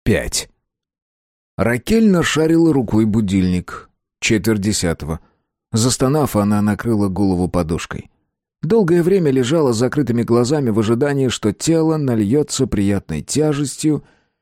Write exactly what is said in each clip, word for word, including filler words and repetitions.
пять. Ракель нашарила рукой будильник. Четверть десятого. Застонав, она накрыла голову подушкой. Долгое время лежала с закрытыми глазами в ожидании, что тело нальется приятной тяжестью,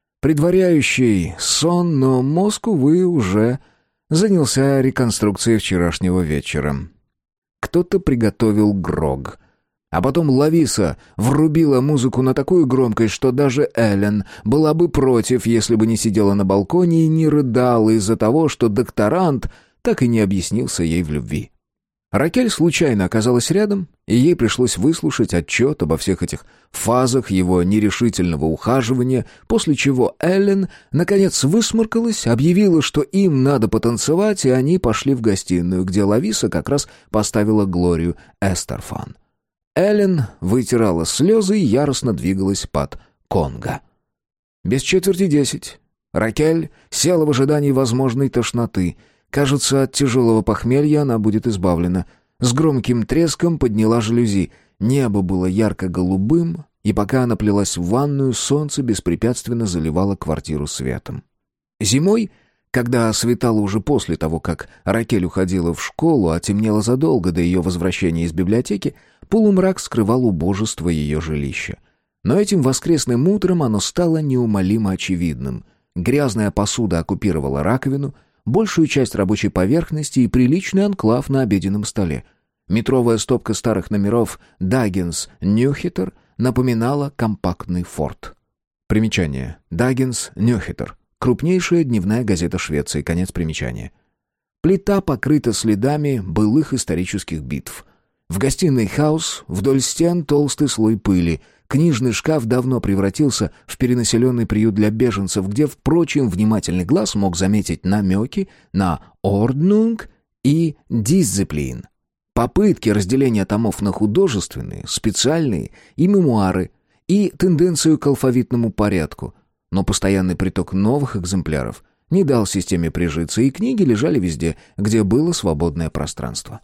предваряющей сон, но мозг, увы, уже занялся реконструкцией вчерашнего вечера. Кто-то приготовил грог. А потом Лависа врубила музыку на такую громкость, что даже Эллен была бы против, если бы не сидела на балконе и не рыдала из-за того, что докторант так и не объяснился ей в любви. Ракель случайно оказалась рядом, и ей пришлось выслушать отчет обо всех этих фазах его нерешительного ухаживания, после чего Эллен, наконец, высморкалась, объявила, что им надо потанцевать, и они пошли в гостиную, где Лависа как раз поставила Глорию Эстерфан. Эллен вытирала слезы и яростно двигалась под конго. Без четверти десять. Ракель села в ожидании возможной тошноты. Кажется, от тяжелого похмелья она будет избавлена. С громким треском подняла жалюзи. Небо было ярко-голубым, и пока она плелась в ванную, солнце беспрепятственно заливало квартиру светом. Зимой, когда светало уже после того, как Ракель уходила в школу, а темнело задолго до ее возвращения из библиотеки, полумрак скрывал убожество ее жилища. Но этим воскресным утром оно стало неумолимо очевидным. Грязная посуда оккупировала раковину, большую часть рабочей поверхности и приличный анклав на обеденном столе. Метровая стопка старых номеров «Даггинс Нюхитер» напоминала компактный форт. Примечание. «Даггинс Нюхитер» — крупнейшая дневная газета Швеции. Конец примечания. Плита покрыта следами былых исторических битв. В гостиной хаус, вдоль стен толстый слой пыли. Книжный шкаф давно превратился в перенаселенный приют для беженцев, где, впрочем, внимательный глаз мог заметить намеки на «Ordnung» и «Disziplin». Попытки разделения томов на художественные, специальные и мемуары, и тенденцию к алфавитному порядку. Но постоянный приток новых экземпляров не дал системе прижиться, и книги лежали везде, где было свободное пространство.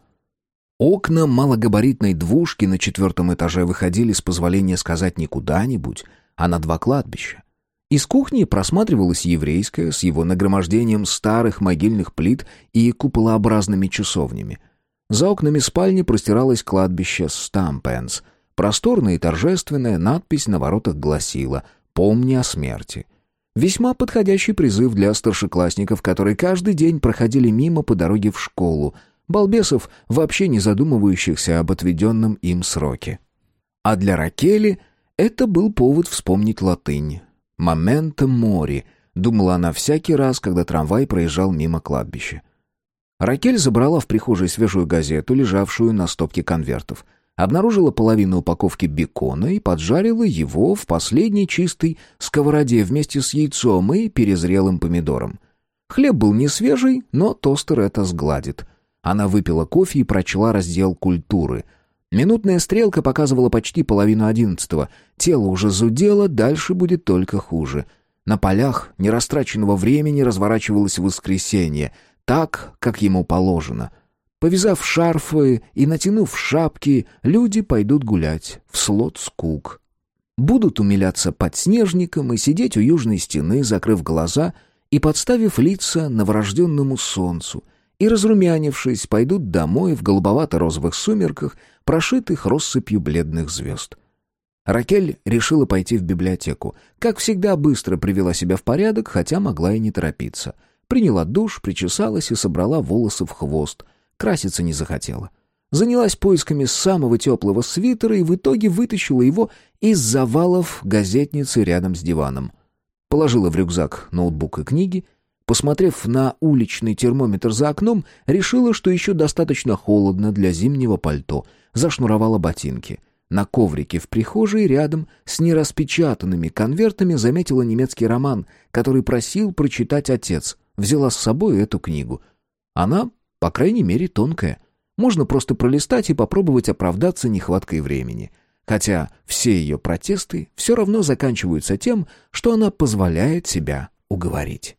Окна малогабаритной двушки на четвертом этаже выходили, с позволения сказать, не куда-нибудь, а на два кладбища. Из кухни просматривалось еврейское с его нагромождением старых могильных плит и куполообразными часовнями. За окнами спальни простиралось кладбище Стампенс. Просторная и торжественная надпись на воротах гласила «Помни о смерти». Весьма подходящий призыв для старшеклассников, которые каждый день проходили мимо по дороге в школу, балбесов, вообще не задумывающихся об отведенном им сроке. А для Ракели это был повод вспомнить латынь. «Моменто мори», — думала она всякий раз, когда трамвай проезжал мимо кладбища. Ракель забрала в прихожей свежую газету, лежавшую на стопке конвертов, обнаружила половину упаковки бекона и поджарила его в последней чистой сковороде вместе с яйцом и перезрелым помидором. Хлеб был не свежий, но тостер это сгладит. Она выпила кофе и прочла раздел «Культуры». Минутная стрелка показывала почти половину одиннадцатого. Тело уже зудело, дальше будет только хуже. На полях нерастраченного времени разворачивалось воскресенье, так, как ему положено. Повязав шарфы и натянув шапки, люди пойдут гулять в Слотскук. Будут умиляться подснежником и сидеть у южной стены, закрыв глаза и подставив лица новорожденному солнцу, и, разрумянившись, пойдут домой в голубовато-розовых сумерках, прошитых россыпью бледных звезд. Ракель решила пойти в библиотеку. Как всегда, быстро привела себя в порядок, хотя могла и не торопиться. Приняла душ, причесалась и собрала волосы в хвост. Краситься не захотела. Занялась поисками самого теплого свитера и в итоге вытащила его из завалов газетницы рядом с диваном. Положила в рюкзак ноутбук и книги. Посмотрев на уличный термометр за окном, решила, что еще достаточно холодно для зимнего пальто. Зашнуровала ботинки. На коврике в прихожей рядом с нераспечатанными конвертами заметила немецкий роман, который просил прочитать отец. Взяла с собой эту книгу. Она, по крайней мере, тонкая. Можно просто пролистать и попробовать оправдаться нехваткой времени. Хотя все ее протесты все равно заканчиваются тем, что она позволяет себя уговорить.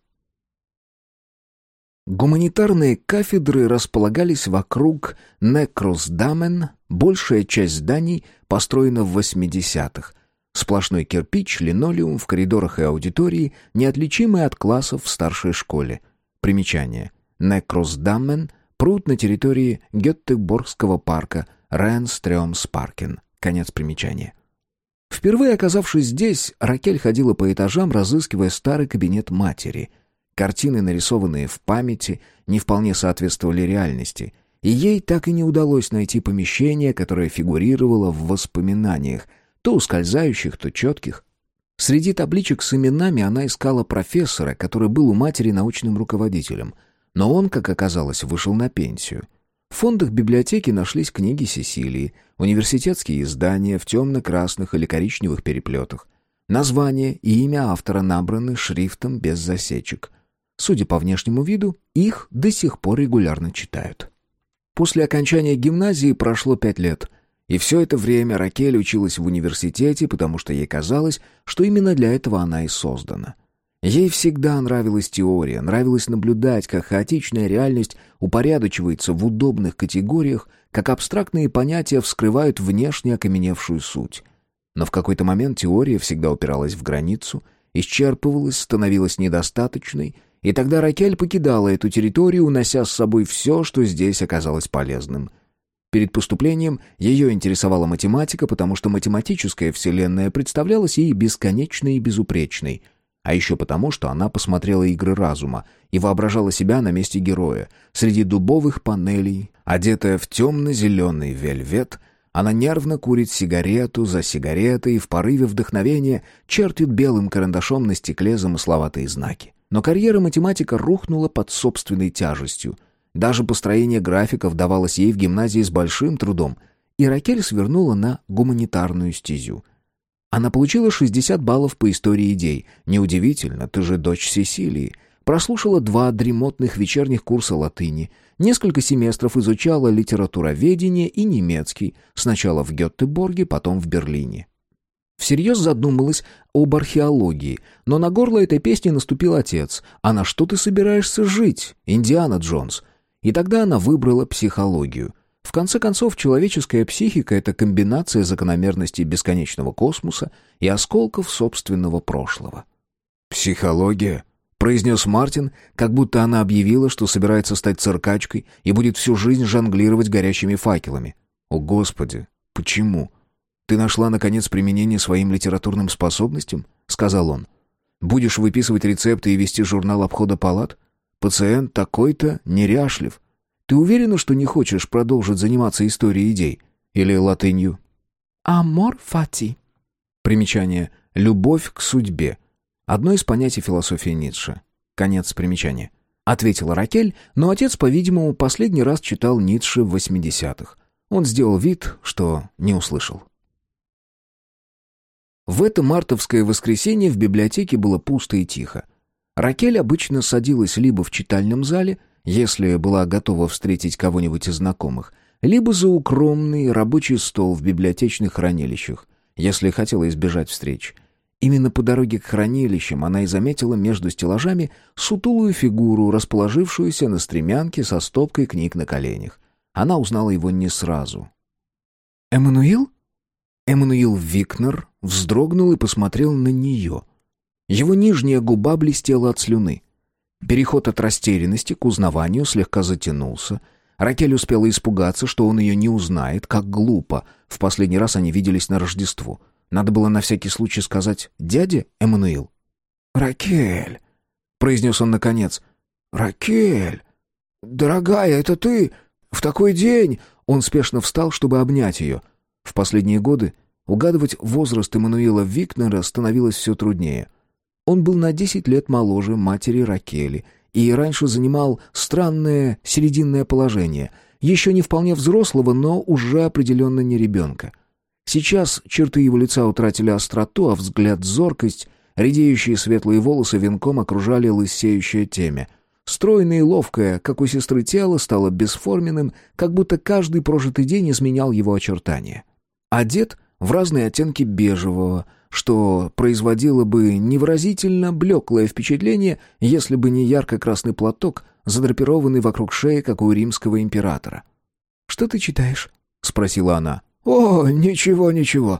Гуманитарные кафедры располагались вокруг Некрусдамен, большая часть зданий построена в восьмидесятых. Сплошной кирпич, линолеум в коридорах и аудитории, неотличимый от классов в старшей школе. Примечание. Некросдаммен — пруд на территории Геттеборгского парка Ренстрёмспаркен. Конец примечания. Впервые оказавшись здесь, Ракель ходила по этажам, разыскивая старый кабинет матери. Картины, нарисованные в памяти, не вполне соответствовали реальности, и ей так и не удалось найти помещение, которое фигурировало в воспоминаниях, то ускользающих, то четких. Среди табличек с именами она искала профессора, который был у матери научным руководителем, но он, как оказалось, вышел на пенсию. В фондах библиотеки нашлись книги Сесилии, университетские издания в темно-красных или коричневых переплетах. Название и имя автора набраны шрифтом без засечек. Судя по внешнему виду, их до сих пор регулярно читают. После окончания гимназии прошло пять лет, и все это время Ракель училась в университете, потому что ей казалось, что именно для этого она и создана. Ей всегда нравилась теория, нравилось наблюдать, как хаотичная реальность упорядочивается в удобных категориях, как абстрактные понятия вскрывают внешне окаменевшую суть. Но в какой-то момент теория всегда упиралась в границу, исчерпывалась, становилась недостаточной, и тогда Ракель покидала эту территорию, унося с собой все, что здесь оказалось полезным. Перед поступлением ее интересовала математика, потому что математическая вселенная представлялась ей бесконечной и безупречной, а еще потому, что она посмотрела «Игры разума» и воображала себя на месте героя. Среди дубовых панелей, одетая в темно-зеленый вельвет, она нервно курит сигарету за сигаретой и в порыве вдохновения чертит белым карандашом на стекле замысловатые знаки. Но карьера математика рухнула под собственной тяжестью. Даже построение графиков давалось ей в гимназии с большим трудом, и Ракель свернула на гуманитарную стезю. Она получила шестьдесят баллов по истории идей. Неудивительно, ты же дочь Сесилии. Прослушала два дремотных вечерних курса латыни, несколько семестров изучала литературоведение и немецкий, сначала в Геттеборге, потом в Берлине. Всерьез задумалась об археологии, но на горло этой песни наступил отец. «А на что ты собираешься жить, Индиана Джонс?» И тогда она выбрала психологию. В конце концов, человеческая психика — это комбинация закономерностей бесконечного космоса и осколков собственного прошлого. «Психология?» — произнес Мартин, как будто она объявила, что собирается стать циркачкой и будет всю жизнь жонглировать горящими факелами. «О, Господи! Почему? Ты нашла, наконец, применение своим литературным способностям?» — сказал он. «Будешь выписывать рецепты и вести журнал обхода палат? Пациент такой-то неряшлив. Ты уверена, что не хочешь продолжить заниматься историей идей? Или латынью?» «Амор фати». Примечание. «Любовь к судьбе». Одно из понятий философии Ницше. Конец примечания. Ответила Ракель, но отец, по-видимому, последний раз читал Ницше в восьмидесятых. Он сделал вид, что не услышал. В это мартовское воскресенье в библиотеке было пусто и тихо. Ракель обычно садилась либо в читальном зале, если была готова встретить кого-нибудь из знакомых, либо за укромный рабочий стол в библиотечных хранилищах, если хотела избежать встреч. Именно по дороге к хранилищам она и заметила между стеллажами сутулую фигуру, расположившуюся на стремянке со стопкой книг на коленях. Она узнала его не сразу. «Эммануил?» Эммануил Викнер вздрогнул и посмотрел на нее. Его нижняя губа блестела от слюны. Переход от растерянности к узнаванию слегка затянулся. Ракель успела испугаться, что он ее не узнает, как глупо. В последний раз они виделись на Рождество. Надо было на всякий случай сказать «Дядя Эммануил». «Ракель», — произнес он наконец. «Ракель, дорогая, это ты? В такой день...» Он спешно встал, чтобы обнять ее. В последние годы угадывать возраст Эммануила Викнера становилось все труднее. Он был на десять лет моложе матери Ракели и раньше занимал странное серединное положение, еще не вполне взрослого, но уже определенно не ребенка. Сейчас черты его лица утратили остроту, а взгляд — зоркость, редеющие светлые волосы венком окружали лысеющее темя. Стройное и ловкое, как у сестры, тело стало бесформенным, как будто каждый прожитый день изменял его очертания. Одет в разные оттенки бежевого, что производило бы невыразительно блеклое впечатление, если бы не ярко-красный платок, задрапированный вокруг шеи, как у римского императора. «Что ты читаешь?» — спросила она. «О, ничего, ничего.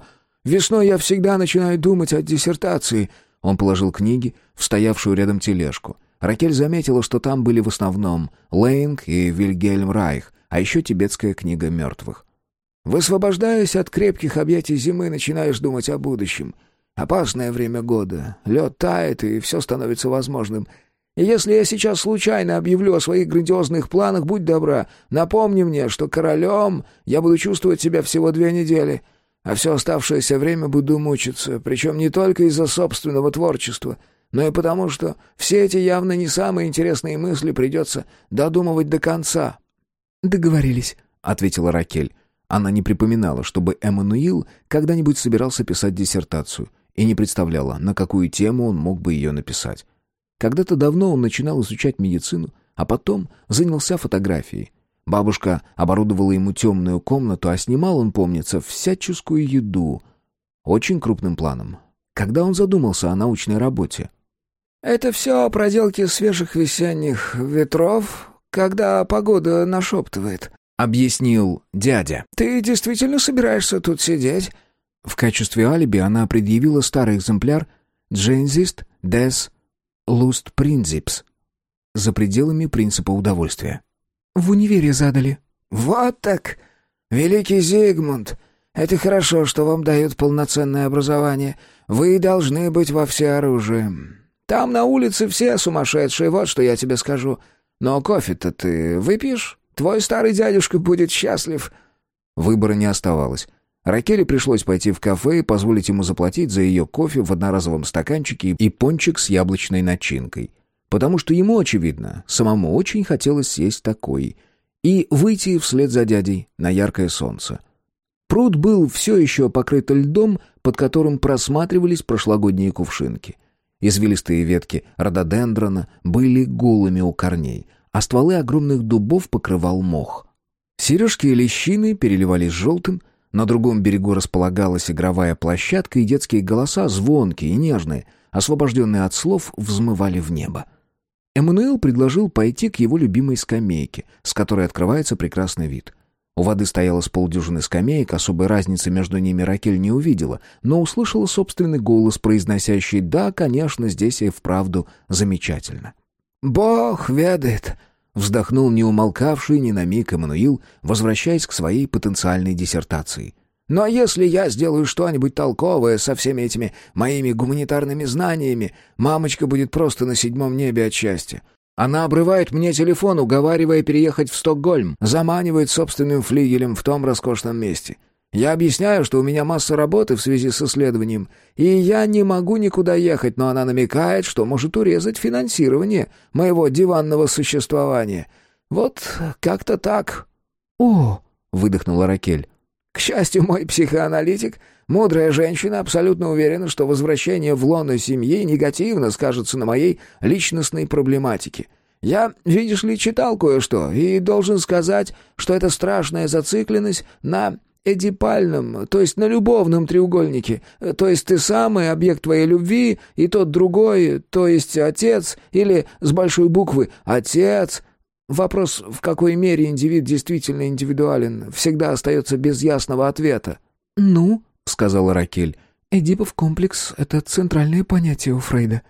Весной я всегда начинаю думать о диссертации». Он положил книги в стоявшую рядом тележку. Ракель заметила, что там были в основном Лейнг и Вильгельм Райх, а еще тибетская книга мертвых. «Высвобождаясь от крепких объятий зимы, начинаешь думать о будущем. Опасное время года. Лед тает, и все становится возможным. И если я сейчас случайно объявлю о своих грандиозных планах, будь добра, напомни мне, что королем я буду чувствовать себя всего две недели, а все оставшееся время буду мучиться, причем не только из-за собственного творчества, но и потому, что все эти явно не самые интересные мысли придется додумывать до конца». «Договорились», — ответила Ракель. Она не припоминала, чтобы Эммануил когда-нибудь собирался писать диссертацию, и не представляла, на какую тему он мог бы ее написать. Когда-то давно он начинал изучать медицину, а потом занялся фотографией. Бабушка оборудовала ему темную комнату, а снимал он, помнится, всяческую еду. Очень крупным планом. Когда он задумался о научной работе? «Это все проделки свежих весенних ветров, когда погода нашептывает», — объяснил дядя. «Ты действительно собираешься тут сидеть?» В качестве алиби она предъявила старый экземпляр «Джейнзист des Lustprinzips» за пределами принципа удовольствия. «В универе задали». «Вот так! Великий Зигмунд! Это хорошо, что вам дают полноценное образование. Вы должны быть во всеоружии. Там на улице все сумасшедшие, вот что я тебе скажу. Но кофе-то ты выпьешь? Твой старый дядюшка будет счастлив». Выбора не оставалось. Ракеле пришлось пойти в кафе и позволить ему заплатить за ее кофе в одноразовом стаканчике и пончик с яблочной начинкой. Потому что ему, очевидно, самому очень хотелось съесть такой. И выйти вслед за дядей на яркое солнце. Пруд был все еще покрыт льдом, под которым просматривались прошлогодние кувшинки. Извилистые ветки рододендрона были голыми у корней, а стволы огромных дубов покрывал мох. Сережки и лещины переливались желтым, на другом берегу располагалась игровая площадка, и детские голоса, звонкие и нежные, освобожденные от слов, взмывали в небо. Эммануил предложил пойти к его любимой скамейке, с которой открывается прекрасный вид. У воды стояло с полдюжины скамеек, особой разницы между ними Ракель не увидела, но услышала собственный голос, произносящий «Да, конечно, здесь и вправду замечательно». «Бог ведает», — вздохнул неумолкавший ни на миг Эммануил, возвращаясь к своей потенциальной диссертации. «Но если я сделаю что-нибудь толковое со всеми этими моими гуманитарными знаниями, мамочка будет просто на седьмом небе от счастья. Она обрывает мне телефон, уговаривая переехать в Стокгольм, заманивает собственным флигелем в том роскошном месте. Я объясняю, что у меня масса работы в связи с исследованием, и я не могу никуда ехать, но она намекает, что может урезать финансирование моего диванного существования. Вот как-то так». «О!» — выдохнула Ракель. «К счастью, мой психоаналитик, мудрая женщина, абсолютно уверена, что возвращение в лоно семьи негативно скажется на моей личностной проблематике. Я, видишь ли, читал кое-что, и должен сказать, что это страшная зацикленность на эдипальном, то есть на любовном треугольнике, то есть ты сам и объект твоей любви, и тот другой, то есть отец, или с большой буквы «отец». Вопрос, в какой мере индивид действительно индивидуален, всегда остается без ясного ответа. «Ну», — сказала Ракель, — «Эдипов комплекс — это центральное понятие у Фрейда».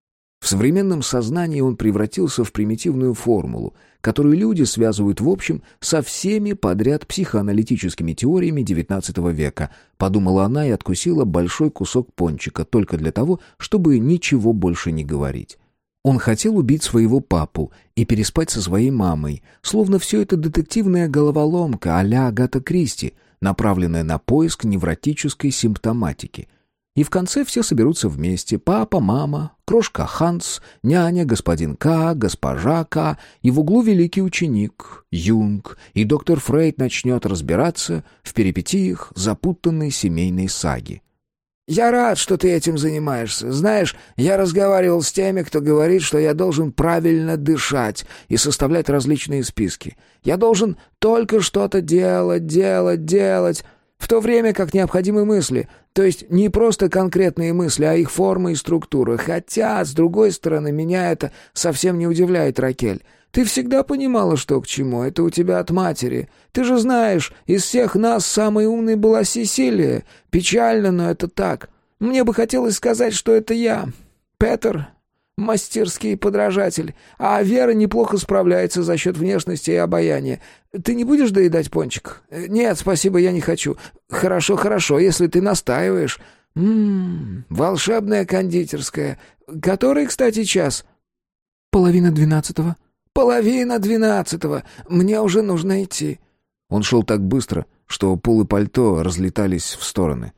В современном сознании он превратился в примитивную формулу, которую люди связывают в общем со всеми подряд психоаналитическими теориями девятнадцатого века, подумала она и откусила большой кусок пончика только для того, чтобы ничего больше не говорить. Он хотел убить своего папу и переспать со своей мамой, словно все это детективная головоломка а-ля Агата Кристи, направленная на поиск невротической симптоматики. И в конце все соберутся вместе: папа, мама, крошка Ханс, няня, господин К, госпожа К, и в углу великий ученик Юнг, и доктор Фрейд начнет разбираться в перипетиях запутанной семейной саги. «Я рад, что ты этим занимаешься. Знаешь, я разговаривал с теми, кто говорит, что я должен правильно дышать и составлять различные списки. Я должен только что-то делать, делать, делать, в то время как необходимы мысли, то есть не просто конкретные мысли, а их форма и структура. Хотя, с другой стороны, меня это совсем не удивляет, Ракель. Ты всегда понимала, что к чему. Это у тебя от матери. Ты же знаешь, из всех нас самой умной была Сесилия. Печально, но это так. Мне бы хотелось сказать, что это я. Петер, мастерский подражатель. А Вера неплохо справляется за счет внешности и обаяния. Ты не будешь доедать пончик? Нет, спасибо, я не хочу. Хорошо, хорошо, если ты настаиваешь. Ммм, волшебная кондитерская. Который, кстати, час? Половина двенадцатого. «Половина двенадцатого. Мне уже нужно идти». Он шел так быстро, что полы пальто разлетались в стороны.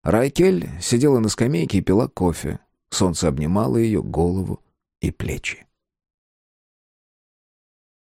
Райкель сидела на скамейке и пила кофе. Солнце обнимало ее голову и плечи.